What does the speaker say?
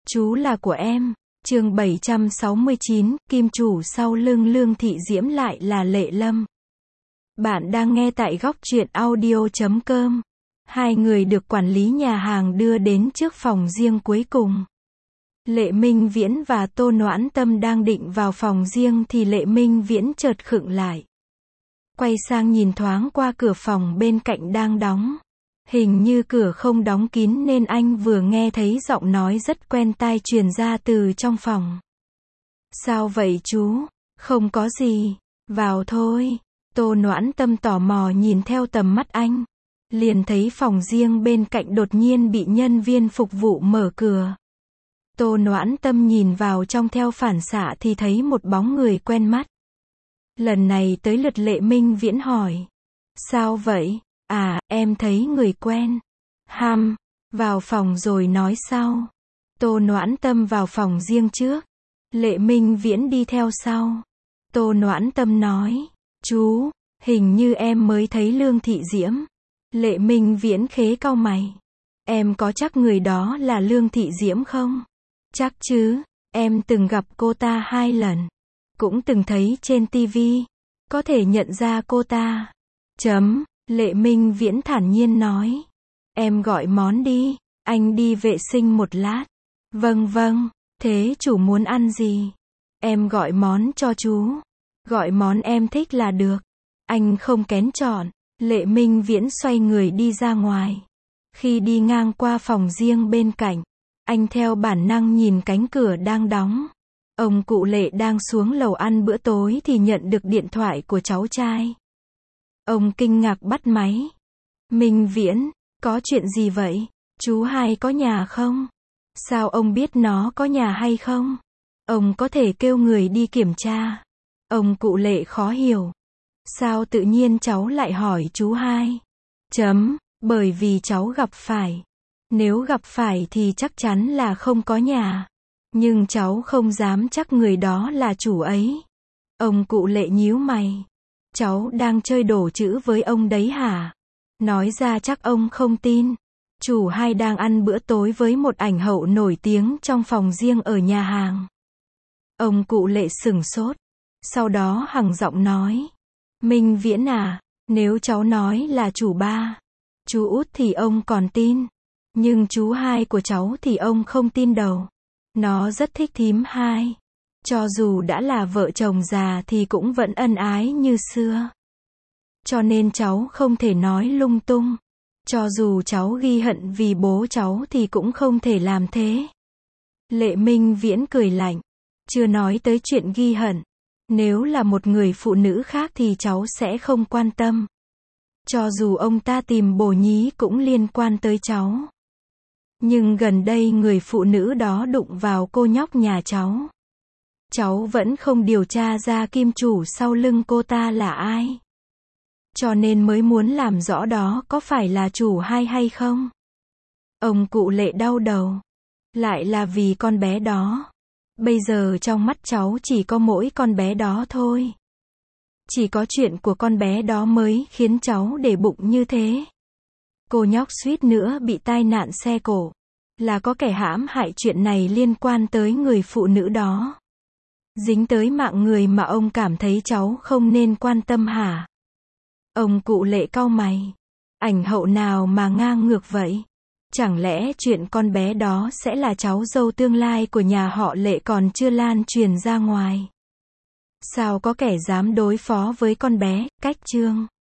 Chú là của em. Chương 769, kim chủ sau lưng Lương Thị Diễm lại là Lệ Lâm. Bạn đang nghe tại góc truyện audio.com. Hai người được quản lý nhà hàng đưa đến trước phòng riêng cuối cùng. Lệ Minh Viễn và Tô Noãn Tâm đang định vào phòng riêng thì Lệ Minh Viễn chợt khựng lại. Quay sang nhìn thoáng qua cửa phòng bên cạnh đang đóng. Hình như cửa không đóng kín nên anh vừa nghe thấy giọng nói rất quen tai truyền ra từ trong phòng. Sao vậy chú? Không có gì. Vào thôi. Tô Noãn Tâm tò mò nhìn theo tầm mắt anh. Liền thấy phòng riêng bên cạnh đột nhiên bị nhân viên phục vụ mở cửa. Tô Noãn Tâm nhìn vào trong theo phản xạ thì thấy một bóng người quen mắt. Lần này tới lượt Lệ Minh Viễn hỏi. Sao vậy? À, em thấy người quen. Vào phòng rồi nói sau. Tô Noãn Tâm vào phòng riêng trước. Lệ Minh Viễn đi theo sau. Tô Noãn Tâm nói. Chú, hình như em mới thấy Lương Thị Diễm. Lệ Minh Viễn khế cau mày. Em có chắc người đó là Lương Thị Diễm không? Chắc chứ, em từng gặp cô ta 2 lần. Cũng từng thấy trên tivi. Có thể nhận ra cô ta. Lệ Minh Viễn thản nhiên nói. Em gọi món đi, anh đi vệ sinh một lát. Vâng, thế chủ muốn ăn gì? Em gọi món cho chú. Gọi món em thích là được. Anh không kén chọn. Lệ Minh Viễn xoay người đi ra ngoài. Khi đi ngang qua phòng riêng bên cạnh, anh theo bản năng nhìn cánh cửa đang đóng. Ông cụ Lệ đang xuống lầu ăn bữa tối thì nhận được điện thoại của cháu trai. Ông kinh ngạc bắt máy. Minh Viễn, có chuyện gì vậy? Chú hai có nhà không? Sao ông biết nó có nhà hay không? Ông có thể kêu người đi kiểm tra. Ông cụ Lệ khó hiểu. Sao tự nhiên cháu lại hỏi chú hai? Bởi vì cháu gặp phải. Nếu gặp phải thì chắc chắn là không có nhà. Nhưng cháu không dám chắc người đó là chủ ấy. Ông cụ Lệ nhíu mày. Cháu đang chơi đổ chữ với ông đấy hả? Nói ra chắc ông không tin. Chủ hai đang ăn bữa tối với một ảnh hậu nổi tiếng trong phòng riêng ở nhà hàng. Ông cụ Lệ sửng sốt. Sau đó hằng giọng nói. Minh Viễn à, nếu cháu nói là chủ ba, chú út thì ông còn tin. Nhưng chú hai của cháu thì ông không tin đâu. Nó rất thích thím hai. Cho dù đã là vợ chồng già thì cũng vẫn ân ái như xưa. Cho nên cháu không thể nói lung tung. Cho dù cháu ghi hận vì bố cháu thì cũng không thể làm thế. Lệ Minh Viễn cười lạnh. Chưa nói tới chuyện ghi hận. Nếu là một người phụ nữ khác thì cháu sẽ không quan tâm. Cho dù ông ta tìm bồ nhí cũng liên quan tới cháu. Nhưng gần đây người phụ nữ đó đụng vào cô nhóc nhà cháu. Cháu vẫn không điều tra ra kim chủ sau lưng cô ta là ai. Cho nên mới muốn làm rõ đó có phải là chủ hai hay không. Ông cụ Lệ đau đầu. Lại là vì con bé đó. Bây giờ trong mắt cháu chỉ có mỗi con bé đó thôi. Chỉ có chuyện của con bé đó mới khiến cháu để bụng như thế. Cô nhóc suýt nữa bị tai nạn xe cộ. Là có kẻ hãm hại, chuyện này liên quan tới người phụ nữ đó. Dính tới mạng người mà ông cảm thấy cháu không nên quan tâm hả? Ông cụ Lệ cau mày. Ảnh hậu nào mà ngang ngược vậy? Chẳng lẽ chuyện con bé đó sẽ là cháu dâu tương lai của nhà họ Lệ còn chưa lan truyền ra ngoài? Sao có kẻ dám đối phó với con bé? Cách chương